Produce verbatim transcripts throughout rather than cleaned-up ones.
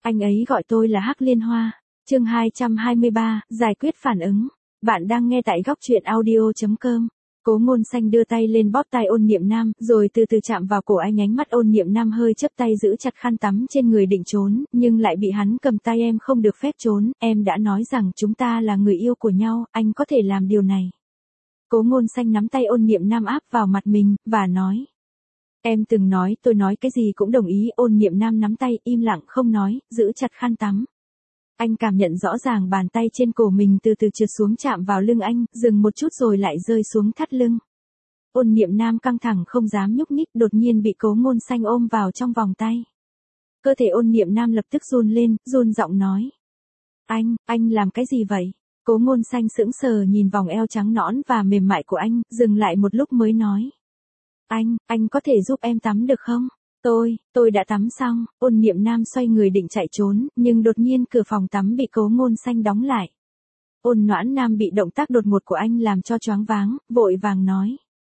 Anh ấy gọi tôi là Hắc Liên Hoa. Chương hai trăm hai mươi ba, giải quyết phản ứng. Bạn đang nghe tại góc truyện audio chấm com. Cố Ngôn Xanh đưa tay lên bóp tai Ôn Niệm Nam, rồi từ từ chạm vào cổ anh, ánh mắt Ôn Niệm Nam hơi chớp tay giữ chặt khăn tắm trên người định trốn, nhưng lại bị hắn cầm tay. Em không được phép trốn, em đã nói rằng chúng ta là người yêu của nhau, anh có thể làm điều này. Cố Ngôn Xanh nắm tay Ôn Niệm Nam áp vào mặt mình, và nói. Em từng nói, tôi nói cái gì cũng đồng ý. Ôn Niệm Nam nắm tay, im lặng không nói, giữ chặt khăn tắm. Anh cảm nhận rõ ràng bàn tay trên cổ mình từ từ trượt xuống chạm vào lưng anh, dừng một chút rồi lại rơi xuống thắt lưng. Ôn Niệm Nam căng thẳng không dám nhúc nhích, đột nhiên bị Cố Ngôn Xanh ôm vào trong vòng tay. Cơ thể Ôn Niệm Nam lập tức run lên, run giọng nói. Anh, anh làm cái gì vậy? Cố Ngôn Xanh sững sờ nhìn vòng eo trắng nõn và mềm mại của anh, dừng lại một lúc mới nói. Anh, anh có thể giúp em tắm được không? Tôi, tôi đã tắm xong. Ôn Niệm Nam xoay người định chạy trốn, nhưng đột nhiên cửa phòng tắm bị Cố Ngôn Xanh đóng lại. Ôn Noãn Nam bị động tác đột ngột của anh làm cho choáng váng, vội vàng nói.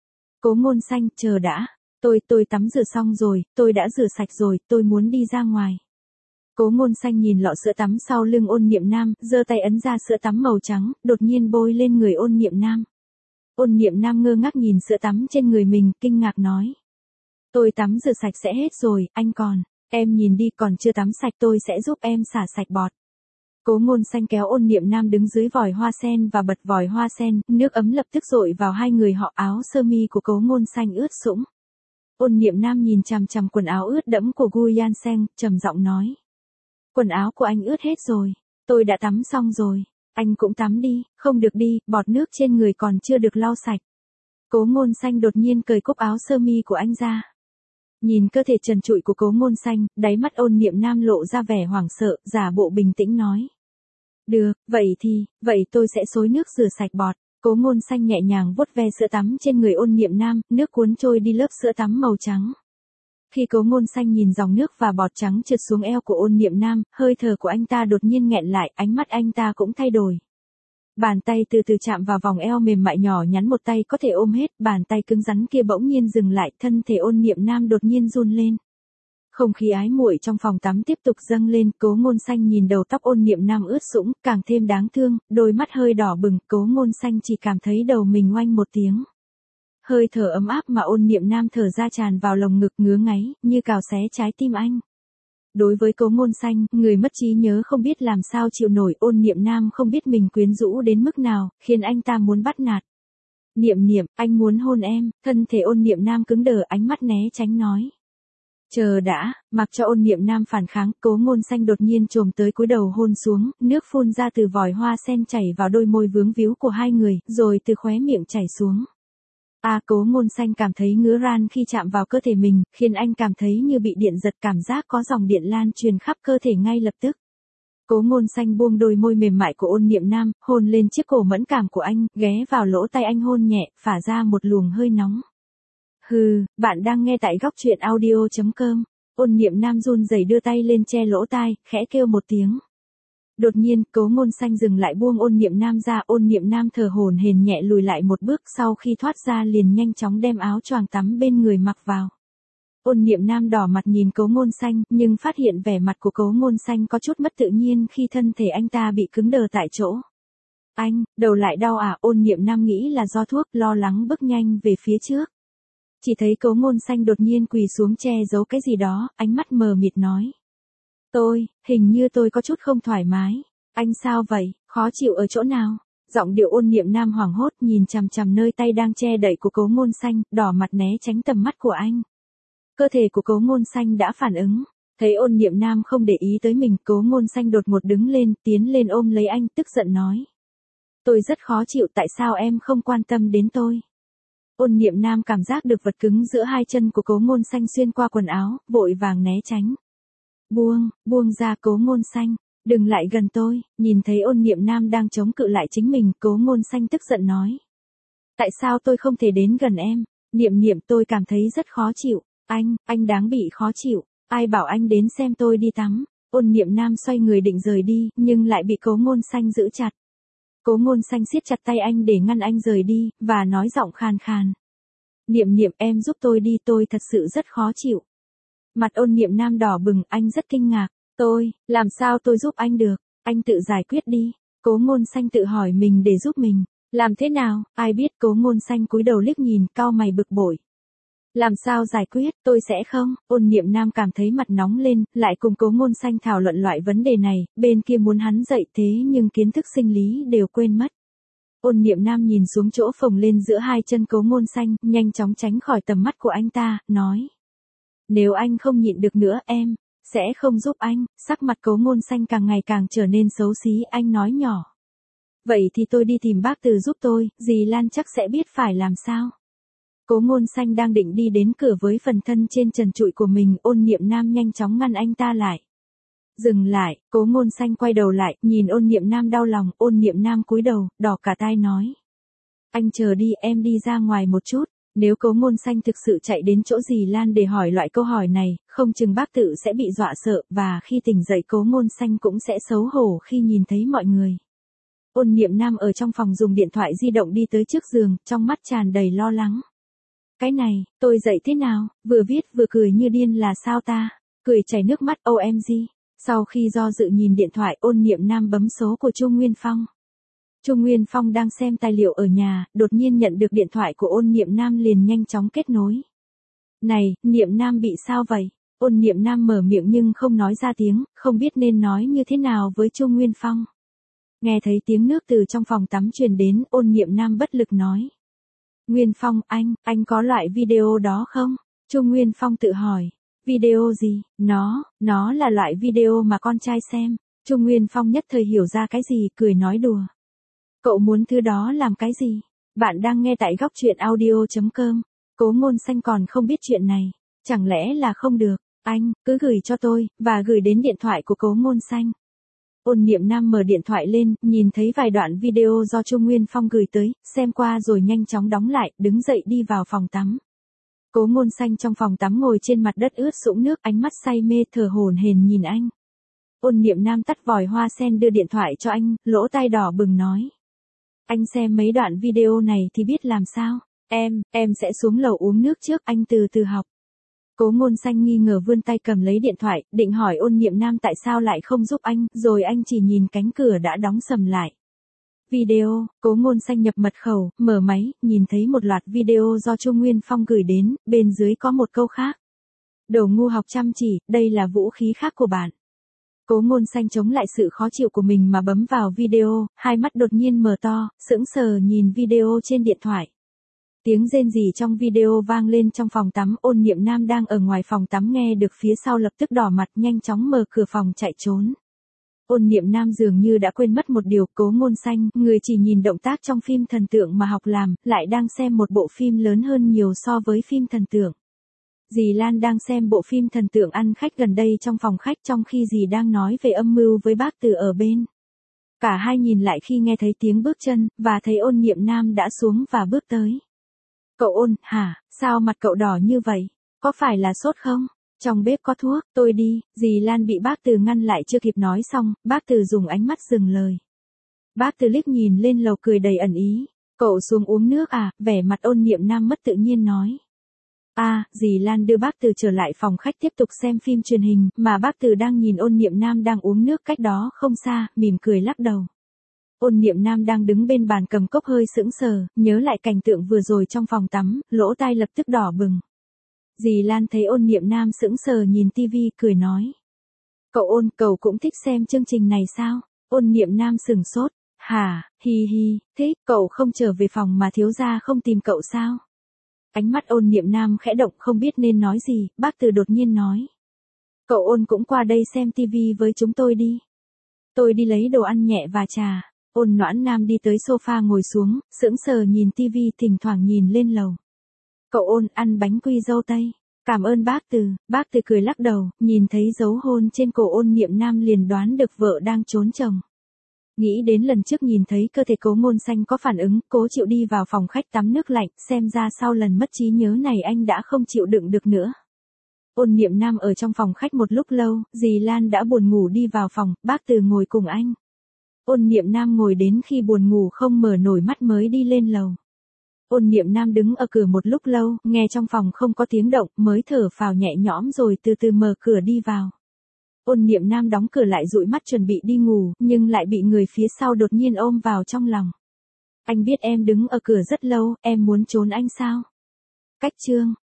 Cố Ngôn Xanh, chờ đã. Tôi, tôi tắm rửa xong rồi, tôi đã rửa sạch rồi, tôi muốn đi ra ngoài. Cố Ngôn Xanh nhìn lọ sữa tắm sau lưng Ôn Niệm Nam, giơ tay ấn ra sữa tắm màu trắng, đột nhiên bôi lên người Ôn Niệm Nam. Ôn Niệm Nam ngơ ngác nhìn sữa tắm trên người mình, kinh ngạc nói. Tôi tắm rửa sạch sẽ hết rồi, anh còn, em nhìn đi, còn chưa tắm sạch, tôi sẽ giúp em xả sạch bọt. Cố Ngôn Xanh kéo Ôn Niệm Nam đứng dưới vòi hoa sen và bật vòi hoa sen, nước ấm lập tức dội vào hai người họ. Áo sơ mi của Cố Ngôn Xanh ướt sũng. Ôn Niệm Nam nhìn chằm chằm quần áo ướt đẫm của Gu Yan Seng, trầm giọng nói. Quần áo của anh ướt hết rồi, tôi đã tắm xong rồi, anh cũng tắm đi. Không được đi, bọt nước trên người còn chưa được lau sạch. Cố Ngôn Xanh đột nhiên cởi cúc áo sơ mi của anh ra. Nhìn cơ thể trần trụi của Cố Ngôn Xanh, đáy mắt Ôn Niệm Nam lộ ra vẻ hoảng sợ, giả bộ bình tĩnh nói. Được, vậy thì, vậy tôi sẽ xối nước rửa sạch bọt. Cố Ngôn Xanh nhẹ nhàng vuốt ve sữa tắm trên người Ôn Niệm Nam, nước cuốn trôi đi lớp sữa tắm màu trắng. Khi Cố Ngôn Xanh nhìn dòng nước và bọt trắng trượt xuống eo của Ôn Niệm Nam, hơi thở của anh ta đột nhiên nghẹn lại, ánh mắt anh ta cũng thay đổi. Bàn tay từ từ chạm vào vòng eo mềm mại nhỏ nhắn, một tay có thể ôm hết, bàn tay cứng rắn kia bỗng nhiên dừng lại, thân thể Ôn Niệm Nam đột nhiên run lên. Không khí ái muội trong phòng tắm tiếp tục dâng lên. Cố Ngôn Xanh nhìn đầu tóc Ôn Niệm Nam ướt sũng, càng thêm đáng thương, đôi mắt hơi đỏ bừng. Cố Ngôn Xanh chỉ cảm thấy đầu mình oanh một tiếng. Hơi thở ấm áp mà Ôn Niệm Nam thở ra tràn vào lồng ngực, ngứa ngáy, như cào xé trái tim anh. Đối với Cố Ngôn Xanh, người mất trí nhớ không biết làm sao chịu nổi. Ôn Niệm Nam không biết mình quyến rũ đến mức nào, khiến anh ta muốn bắt nạt. Niệm Niệm, anh muốn hôn em. Thân thể Ôn Niệm Nam cứng đờ, ánh mắt né tránh nói. Chờ đã. Mặc cho Ôn Niệm Nam phản kháng, Cố Ngôn Xanh đột nhiên chồm tới cúi đầu hôn xuống, nước phun ra từ vòi hoa sen chảy vào đôi môi vướng víu của hai người, rồi từ khóe miệng chảy xuống. À, Cố Ngôn Xanh cảm thấy ngứa ran khi chạm vào cơ thể mình, khiến anh cảm thấy như bị điện giật, cảm giác có dòng điện lan truyền khắp cơ thể ngay lập tức. Cố Ngôn Xanh buông đôi môi mềm mại của Ôn Niệm Nam, hôn lên chiếc cổ mẫn cảm của anh, ghé vào lỗ tai anh hôn nhẹ, phả ra một luồng hơi nóng. Hừ, bạn đang nghe tại góc truyện audio chấm com. Ôn Niệm Nam run rẩy đưa tay lên che lỗ tai, khẽ kêu một tiếng. Đột nhiên, Cố Ngôn Xanh dừng lại, buông Ôn Niệm Nam ra. Ôn Niệm Nam thở hổn hển nhẹ lùi lại một bước, sau khi thoát ra liền nhanh chóng đem áo choàng tắm bên người mặc vào. Ôn Niệm Nam đỏ mặt nhìn Cố Ngôn Xanh, nhưng phát hiện vẻ mặt của Cố Ngôn Xanh có chút mất tự nhiên khi thân thể anh ta bị cứng đờ tại chỗ. Anh, đầu lại đau à? Ôn Niệm Nam nghĩ là do thuốc, lo lắng bước nhanh về phía trước. Chỉ thấy Cố Ngôn Xanh đột nhiên quỳ xuống che giấu cái gì đó, ánh mắt mờ mịt nói. Tôi, hình như tôi có chút không thoải mái. Anh sao vậy, khó chịu ở chỗ nào? Giọng điệu Ôn Niệm Nam hoảng hốt, nhìn chằm chằm nơi tay đang che đậy của Cố Ngôn Xanh, đỏ mặt né tránh tầm mắt của anh. Cơ thể của Cố Ngôn Xanh đã phản ứng. Thấy Ôn Niệm Nam không để ý tới mình, Cố Ngôn Xanh đột ngột đứng lên, tiến lên ôm lấy anh, tức giận nói. Tôi rất khó chịu, tại sao em không quan tâm đến tôi? Ôn Niệm Nam cảm giác được vật cứng giữa hai chân của Cố Ngôn Xanh xuyên qua quần áo, vội vàng né tránh. Buông, buông ra. Cố Ngôn Xanh, đừng lại gần tôi. Nhìn thấy Ôn Niệm Nam đang chống cự lại chính mình, Cố Ngôn Xanh tức giận nói. Tại sao tôi không thể đến gần em? Niệm Niệm, tôi cảm thấy rất khó chịu. Anh, anh đáng bị khó chịu. Ai bảo anh đến xem tôi đi tắm? Ôn Niệm Nam xoay người định rời đi, nhưng lại bị Cố Ngôn Xanh giữ chặt. Cố Ngôn Xanh siết chặt tay anh để ngăn anh rời đi, và nói giọng khàn khàn. Niệm Niệm, em giúp tôi đi, tôi thật sự rất khó chịu. Mặt Ôn Niệm Nam đỏ bừng, anh rất kinh ngạc. Tôi, làm sao tôi giúp anh được, anh tự giải quyết đi. Cố Ngôn Xanh tự hỏi mình để giúp mình. Làm thế nào, ai biết. Cố Ngôn Xanh cúi đầu liếc nhìn, cau mày bực bội. Làm sao giải quyết, tôi sẽ không. Ôn Niệm Nam cảm thấy mặt nóng lên, lại cùng Cố Ngôn Xanh thảo luận loại vấn đề này, bên kia muốn hắn dậy thế nhưng kiến thức sinh lý đều quên mất. Ôn Niệm Nam nhìn xuống chỗ phồng lên giữa hai chân Cố Ngôn Xanh, nhanh chóng tránh khỏi tầm mắt của anh ta, nói. Nếu anh không nhịn được nữa em, sẽ không giúp anh. Sắc mặt Cố Ngôn Xanh càng ngày càng trở nên xấu xí, anh nói nhỏ. Vậy thì tôi đi tìm bác Từ giúp tôi, dì Lan chắc sẽ biết phải làm sao. Cố Ngôn Xanh đang định đi đến cửa với phần thân trên trần trụi của mình, Ôn Niệm Nam nhanh chóng ngăn anh ta lại. Dừng lại, Cố Ngôn Xanh quay đầu lại, nhìn Ôn Niệm Nam đau lòng, Ôn Niệm Nam cúi đầu, đỏ cả tai nói. Anh chờ đi, em đi ra ngoài một chút. Nếu Cố Ngôn Xanh thực sự chạy đến chỗ dì Lan để hỏi loại câu hỏi này, không chừng bác Tự sẽ bị dọa sợ, và khi tỉnh dậy Cố Ngôn Xanh cũng sẽ xấu hổ khi nhìn thấy mọi người. Ôn Niệm Nam ở trong phòng dùng điện thoại di động đi tới trước giường, trong mắt tràn đầy lo lắng. Cái này, tôi dậy thế nào, vừa viết vừa cười như điên là sao ta, cười chảy nước mắt ô em giê. Sau khi do dự nhìn điện thoại, Ôn Niệm Nam bấm số của Chu Nguyên Phong. Chu Nguyên Phong đang xem tài liệu ở nhà, đột nhiên nhận được điện thoại của Ôn Niệm Nam liền nhanh chóng kết nối. Này, Niệm Nam bị sao vậy? Ôn Niệm Nam mở miệng nhưng không nói ra tiếng, không biết nên nói như thế nào với Chu Nguyên Phong. Nghe thấy tiếng nước từ trong phòng tắm truyền đến, Ôn Niệm Nam bất lực nói. Nguyên Phong, anh, anh có loại video đó không? Chu Nguyên Phong tự hỏi. Video gì? Nó, nó là loại video mà con trai xem. Chu Nguyên Phong nhất thời hiểu ra cái gì, cười nói đùa. Cậu muốn thứ đó làm cái gì? Bạn đang nghe tại góc truyện audio chấm com. Cố Ngôn Xanh còn không biết chuyện này. Chẳng lẽ là không được? Anh, cứ gửi cho tôi, và gửi đến điện thoại của Cố Ngôn Xanh. Ôn Niệm Nam mở điện thoại lên, nhìn thấy vài đoạn video do Chu Nguyên Phong gửi tới, xem qua rồi nhanh chóng đóng lại, đứng dậy đi vào phòng tắm. Cố Ngôn Xanh trong phòng tắm ngồi trên mặt đất ướt sũng nước, ánh mắt say mê thở hổn hển nhìn anh. Ôn Niệm Nam tắt vòi hoa sen đưa điện thoại cho anh, lỗ tai đỏ bừng nói. Anh xem mấy đoạn video này thì biết làm sao. Em, em sẽ xuống lầu uống nước trước, anh từ từ học. Cố Ngôn Xanh nghi ngờ vươn tay cầm lấy điện thoại, định hỏi Ôn Niệm Nam tại sao lại không giúp anh, rồi anh chỉ nhìn cánh cửa đã đóng sầm lại. Video, Cố Ngôn Xanh nhập mật khẩu, mở máy, nhìn thấy một loạt video do Chu Nguyên Phong gửi đến, bên dưới có một câu khác. Đồ ngu học chăm chỉ, đây là vũ khí khác của bạn. Cố Ngôn Xanh chống lại sự khó chịu của mình mà bấm vào video, hai mắt đột nhiên mở to, sững sờ nhìn video trên điện thoại. Tiếng rên rỉ trong video vang lên trong phòng tắm, Ôn Niệm Nam đang ở ngoài phòng tắm nghe được phía sau lập tức đỏ mặt nhanh chóng mở cửa phòng chạy trốn. Ôn Niệm Nam dường như đã quên mất một điều, Cố Ngôn Xanh, người chỉ nhìn động tác trong phim thần tượng mà học làm, lại đang xem một bộ phim lớn hơn nhiều so với phim thần tượng. Dì Lan đang xem bộ phim thần tượng ăn khách gần đây trong phòng khách trong khi dì đang nói về âm mưu với bác Từ ở bên. Cả hai nhìn lại khi nghe thấy tiếng bước chân, và thấy Ôn Niệm Nam đã xuống và bước tới. Cậu Ôn, hả, sao mặt cậu đỏ như vậy? Có phải là sốt không? Trong bếp có thuốc, tôi đi. Dì Lan bị bác Từ ngăn lại chưa kịp nói xong, bác Từ dùng ánh mắt dừng lời. Bác Từ liếc nhìn lên lầu cười đầy ẩn ý. Cậu xuống uống nước à? Vẻ mặt Ôn Niệm Nam mất tự nhiên nói. À, dì Lan đưa bác Từ trở lại phòng khách tiếp tục xem phim truyền hình, mà bác Từ đang nhìn Ôn Niệm Nam đang uống nước cách đó không xa, mỉm cười lắc đầu. Ôn Niệm Nam đang đứng bên bàn cầm cốc hơi sững sờ, nhớ lại cảnh tượng vừa rồi trong phòng tắm, lỗ tai lập tức đỏ bừng. Dì Lan thấy Ôn Niệm Nam sững sờ nhìn tivi, cười nói. Cậu Ôn, cậu cũng thích xem chương trình này sao? Ôn Niệm Nam sửng sốt. Hả, hi hi, thích, cậu không trở về phòng mà thiếu gia không tìm cậu sao? Ánh mắt Ôn Niệm Nam khẽ động không biết nên nói gì, bác Từ đột nhiên nói. Cậu Ôn cũng qua đây xem tivi với chúng tôi đi. Tôi đi lấy đồ ăn nhẹ và trà. Ôn Noãn Nam đi tới sofa ngồi xuống, sững sờ nhìn tivi thỉnh thoảng nhìn lên lầu. Cậu Ôn ăn bánh quy dâu tây. Cảm ơn bác Từ. Bác Từ cười lắc đầu, nhìn thấy dấu hôn trên cổ Ôn Niệm Nam liền đoán được vợ đang trốn chồng. Nghĩ đến lần trước nhìn thấy cơ thể Cố Ngôn Xanh có phản ứng, cố chịu đi vào phòng khách tắm nước lạnh, xem ra sau lần mất trí nhớ này anh đã không chịu đựng được nữa. Ôn Niệm Nam ở trong phòng khách một lúc lâu, dì Lan đã buồn ngủ đi vào phòng, bác Từ ngồi cùng anh. Ôn Niệm Nam ngồi đến khi buồn ngủ không mở nổi mắt mới đi lên lầu. Ôn Niệm Nam đứng ở cửa một lúc lâu, nghe trong phòng không có tiếng động, mới thở phào nhẹ nhõm rồi từ từ mở cửa đi vào. Ôn Niệm Nam đóng cửa lại dụi mắt chuẩn bị đi ngủ, nhưng lại bị người phía sau đột nhiên ôm vào trong lòng. Anh biết em đứng ở cửa rất lâu, em muốn trốn anh sao? Cách chương